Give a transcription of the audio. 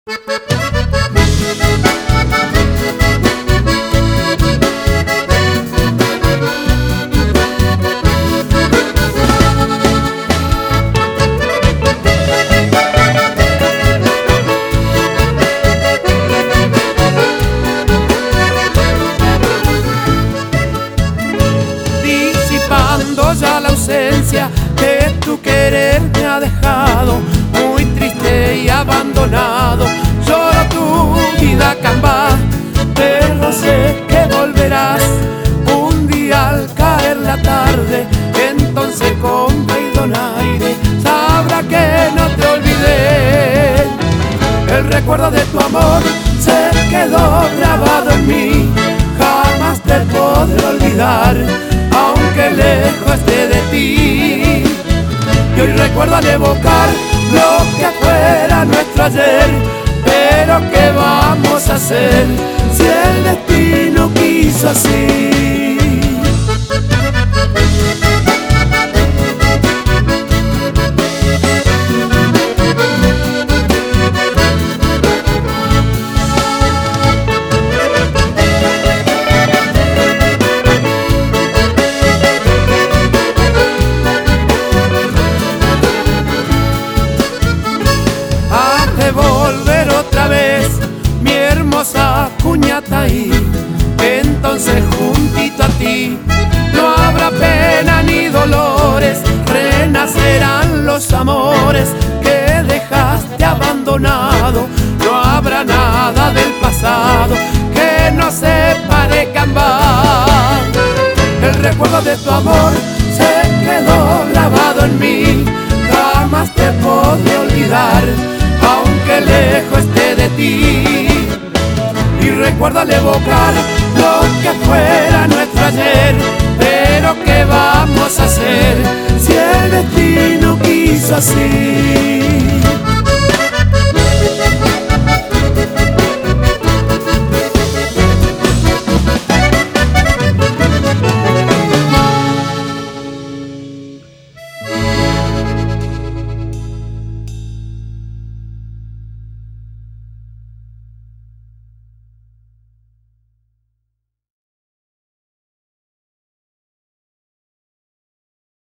Disipando ya la ausencia que tu querer me ha dejado, muy triste y abandonado. Lloro tu vida cambá, pero sé que volverás un día al caer la tarde. Entonces con donaire sabrá que no te olvidé. El recuerdo de tu amor se quedó grabado en mí, jamás te podré olvidar, aunque lejos esté de ti. Y hoy recuerdo al evocar lo que fuera nuestro ayer, pero ¿qué vamos a hacer si el destino quiso así? Volver otra vez, mi hermosa Cuñataí. Entonces juntito a ti no habrá pena ni dolores, renacerán los amores que dejaste abandonado. No habrá nada del pasado que nos separe cambiar. El recuerdo de tu amor se quedó grabado en mí, jamás te podré olvidar, aunque lejos esté de ti. Y recuerdo al evocar lo que fuera nuestro ayer, pero ¿qué vamos a hacer si el destino quiso así?